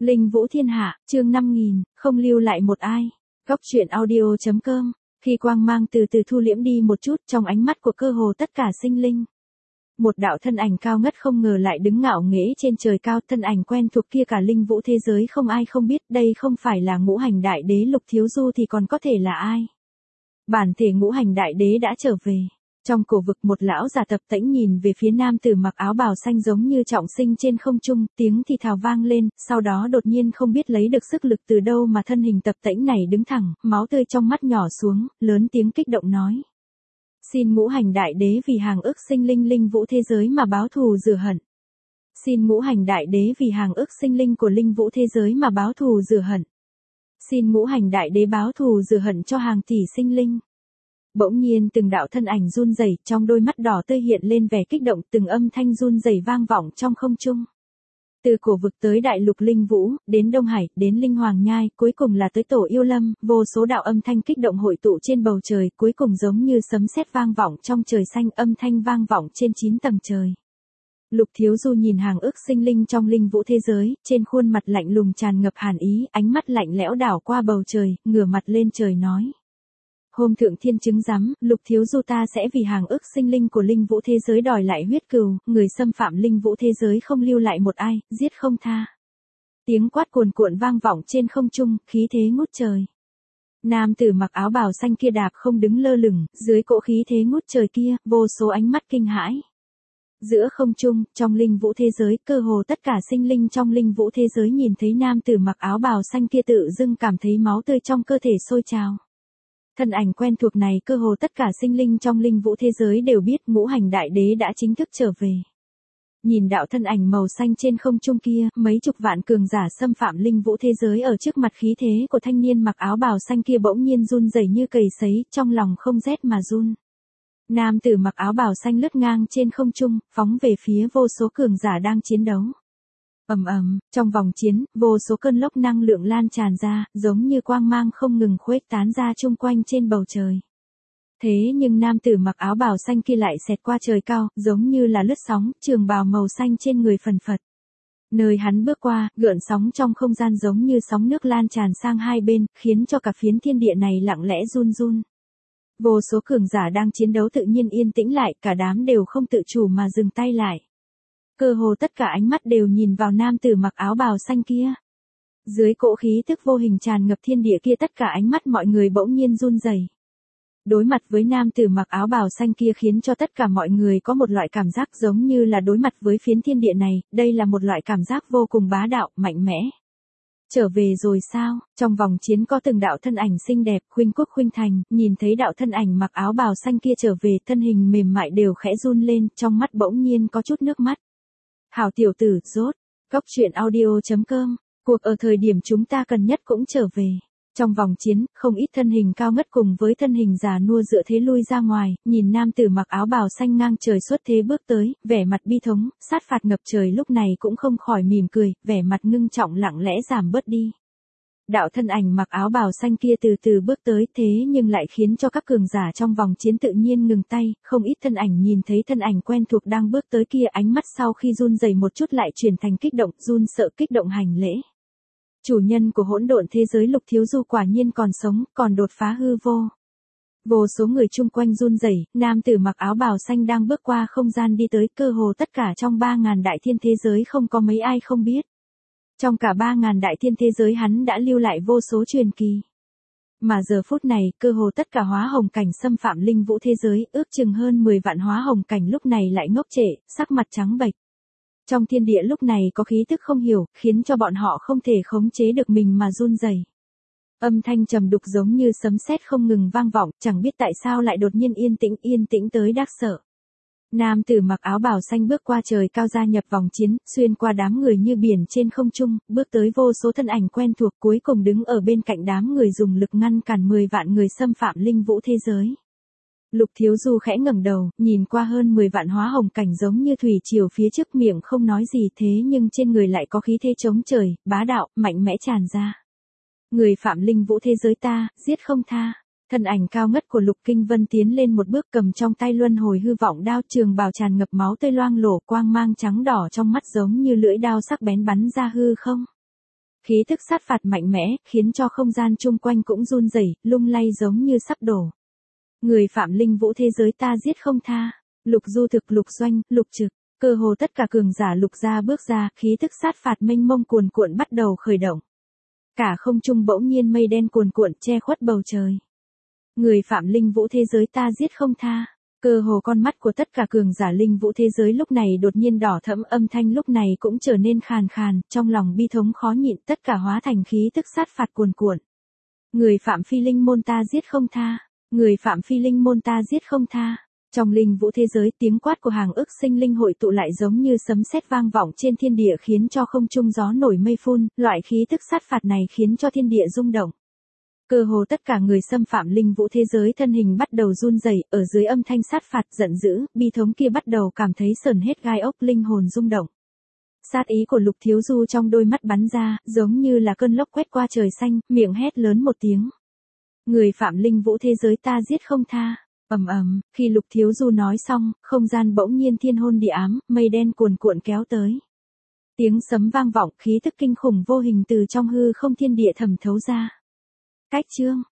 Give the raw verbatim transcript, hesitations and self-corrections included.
Linh Vũ Thiên Hạ, chương năm nghìn, không lưu lại một ai. Góc truyện audio chấm com. Khi quang mang từ từ thu liễm đi một chút trong ánh mắt của cơ hồ tất cả sinh linh. Một đạo thân ảnh cao ngất không ngờ lại đứng ngạo nghễ trên trời cao, thân ảnh quen thuộc kia cả linh vũ thế giới không ai không biết, đây không phải là Ngũ Hành Đại Đế Lục Thiếu Du thì còn có thể là ai. Bản thể Ngũ Hành Đại Đế đã trở về. Trong cổ vực một lão già tập tễnh nhìn về phía nam tử mặc áo bào xanh giống như trọng sinh trên không trung, tiếng thì thào vang lên, sau đó đột nhiên không biết lấy được sức lực từ đâu mà thân hình tập tễnh này đứng thẳng, máu tươi trong mắt nhỏ xuống, lớn tiếng kích động nói. Xin Ngũ Hành Đại Đế vì hàng ức sinh linh linh vũ thế giới mà báo thù rửa hận. Xin Ngũ Hành Đại Đế vì hàng ức sinh linh của linh vũ thế giới mà báo thù rửa hận. Xin Ngũ Hành Đại Đế báo thù rửa hận cho hàng tỷ sinh linh. Bỗng nhiên từng đạo thân ảnh run rẩy, trong đôi mắt đỏ tươi hiện lên vẻ kích động, từng âm thanh run rẩy vang vọng trong không trung. Từ cổ vực tới đại lục linh vũ, đến Đông Hải, đến Linh Hoàng Nhai, cuối cùng là tới Tổ Yêu Lâm, vô số đạo âm thanh kích động hội tụ trên bầu trời, cuối cùng giống như sấm sét vang vọng trong trời xanh, âm thanh vang vọng trên chín tầng trời. Lục Thiếu Du nhìn hàng ức sinh linh trong linh vũ thế giới, trên khuôn mặt lạnh lùng tràn ngập hàn ý, ánh mắt lạnh lẽo đảo qua bầu trời, ngửa mặt lên trời nói. Hôm thượng thiên chứng giám, Lục Thiếu Du ta sẽ vì hàng ức sinh linh của linh vũ thế giới đòi lại huyết cừu, người xâm phạm linh vũ thế giới không lưu lại một ai, giết không tha. Tiếng quát cuồn cuộn vang vọng trên không trung, khí thế ngút trời. Nam tử mặc áo bào xanh kia đạp không đứng lơ lửng, dưới cỗ khí thế ngút trời kia, vô số ánh mắt kinh hãi. Giữa không trung, trong linh vũ thế giới, cơ hồ tất cả sinh linh trong linh vũ thế giới nhìn thấy nam tử mặc áo bào xanh kia tự dưng cảm thấy máu tươi trong cơ thể sôi trào. Thân ảnh quen thuộc này cơ hồ tất cả sinh linh trong linh vũ thế giới đều biết Ngũ Hành Đại Đế đã chính thức trở về. Nhìn đạo thân ảnh màu xanh trên không trung kia, mấy chục vạn cường giả xâm phạm linh vũ thế giới ở trước mặt khí thế của thanh niên mặc áo bào xanh kia bỗng nhiên run rẩy như cầy sấy, trong lòng không rét mà run. Nam tử mặc áo bào xanh lướt ngang trên không trung, phóng về phía vô số cường giả đang chiến đấu. Ầm ầm, trong vòng chiến, vô số cơn lốc năng lượng lan tràn ra, giống như quang mang không ngừng khuếch tán ra chung quanh trên bầu trời. Thế nhưng nam tử mặc áo bào xanh kia lại xẹt qua trời cao, giống như là lướt sóng, trường bào màu xanh trên người phần phật. Nơi hắn bước qua, gợn sóng trong không gian giống như sóng nước lan tràn sang hai bên, khiến cho cả phiến thiên địa này lặng lẽ run run. Vô số cường giả đang chiến đấu tự nhiên yên tĩnh lại, cả đám đều không tự chủ mà dừng tay lại. Cơ hồ tất cả ánh mắt đều nhìn vào nam tử mặc áo bào xanh kia. Dưới cỗ khí tức vô hình tràn ngập thiên địa kia, tất cả ánh mắt mọi người bỗng nhiên run rẩy. Đối mặt với nam tử mặc áo bào xanh kia khiến cho tất cả mọi người có một loại cảm giác giống như là đối mặt với phiến thiên địa này, đây là một loại cảm giác vô cùng bá đạo, mạnh mẽ. Trở về rồi sao? Trong vòng chiến có từng đạo thân ảnh xinh đẹp, khuynh quốc khuynh thành, nhìn thấy đạo thân ảnh mặc áo bào xanh kia trở về, thân hình mềm mại đều khẽ run lên, trong mắt bỗng nhiên có chút nước mắt. Hảo tiểu tử, rốt. Góc truyện audio chấm com. Cuộc ở thời điểm chúng ta cần nhất cũng trở về. Trong vòng chiến, không ít thân hình cao ngất cùng với thân hình già nua dựa thế lui ra ngoài, nhìn nam tử mặc áo bào xanh ngang trời xuất thế bước tới, vẻ mặt bi thống, sát phạt ngập trời lúc này cũng không khỏi mỉm cười, vẻ mặt ngưng trọng lặng lẽ giảm bớt đi. Đạo thân ảnh mặc áo bào xanh kia từ từ bước tới, thế nhưng lại khiến cho các cường giả trong vòng chiến tự nhiên ngừng tay, không ít thân ảnh nhìn thấy thân ảnh quen thuộc đang bước tới kia, ánh mắt sau khi run rẩy một chút lại chuyển thành kích động, run sợ kích động hành lễ. Chủ nhân của hỗn độn thế giới Lục Thiếu Du quả nhiên còn sống, còn đột phá hư vô. Vô số người chung quanh run rẩy, nam tử mặc áo bào xanh đang bước qua không gian đi tới, cơ hồ tất cả trong ba ngàn đại thiên thế giới không có mấy ai không biết. Trong cả ba ngàn đại thiên thế giới hắn đã lưu lại vô số truyền kỳ. Mà giờ phút này, cơ hồ tất cả hóa hồng cảnh xâm phạm linh vũ thế giới, ước chừng hơn mười vạn hóa hồng cảnh lúc này lại ngốc trệ, sắc mặt trắng bệch. Trong thiên địa lúc này có khí tức không hiểu, khiến cho bọn họ không thể khống chế được mình mà run rẩy. Âm thanh trầm đục giống như sấm sét không ngừng vang vọng, chẳng biết tại sao lại đột nhiên yên tĩnh, yên tĩnh tới đáng sợ. Nam tử mặc áo bào xanh bước qua trời cao gia nhập vòng chiến, xuyên qua đám người như biển trên không trung, bước tới vô số thân ảnh quen thuộc, cuối cùng đứng ở bên cạnh đám người dùng lực ngăn cản mười vạn người xâm phạm linh vũ thế giới. Lục Thiếu Du khẽ ngẩng đầu, nhìn qua hơn mười vạn hóa hồng cảnh giống như thủy triều phía trước, miệng không nói gì, thế nhưng trên người lại có khí thế chống trời, bá đạo, mạnh mẽ tràn ra. Người phạm linh vũ thế giới ta, giết không tha. Thân ảnh cao ngất của Lục Kinh Vân tiến lên một bước, cầm trong tay luân hồi hư vọng đao, trường bào tràn ngập máu tươi loang lổ, quang mang trắng đỏ trong mắt giống như lưỡi đao sắc bén bắn ra hư không. Khí tức sát phạt mạnh mẽ, khiến cho không gian chung quanh cũng run rẩy, lung lay giống như sắp đổ. Người phạm linh vũ thế giới ta giết không tha. Lục Du Thực, Lục Doanh, Lục Trực, cơ hồ tất cả cường giả Lục gia bước ra, khí tức sát phạt mênh mông cuồn cuộn bắt đầu khởi động. Cả không trung bỗng nhiên mây đen cuồn cuộn che khuất bầu trời. Người phạm linh vũ thế giới ta giết không tha. Cơ hồ con mắt của tất cả cường giả linh vũ thế giới lúc này đột nhiên đỏ thẫm, âm thanh lúc này cũng trở nên khàn khàn, trong lòng bi thống khó nhịn, tất cả hóa thành khí tức sát phạt cuồn cuộn. Người phạm phi linh môn ta giết không tha. Người phạm phi linh môn ta giết không tha. Trong linh vũ thế giới, tiếng quát của hàng ức sinh linh hội tụ lại giống như sấm sét vang vọng trên thiên địa, khiến cho không trung gió nổi mây phun, loại khí tức sát phạt này khiến cho thiên địa rung động. Cơ hồ tất cả người xâm phạm linh vũ thế giới thân hình bắt đầu run rẩy, ở dưới âm thanh sát phạt giận dữ, bi thống kia bắt đầu cảm thấy sởn hết gai ốc, linh hồn rung động. Sát ý của Lục Thiếu Du trong đôi mắt bắn ra, giống như là cơn lốc quét qua trời xanh, miệng hét lớn một tiếng. Người phạm linh vũ thế giới ta giết không tha. Ầm ầm, khi Lục Thiếu Du nói xong, không gian bỗng nhiên thiên hôn địa ám, mây đen cuồn cuộn kéo tới. Tiếng sấm vang vọng, khí tức kinh khủng vô hình từ trong hư không thiên địa thẩm thấu ra. Cách chương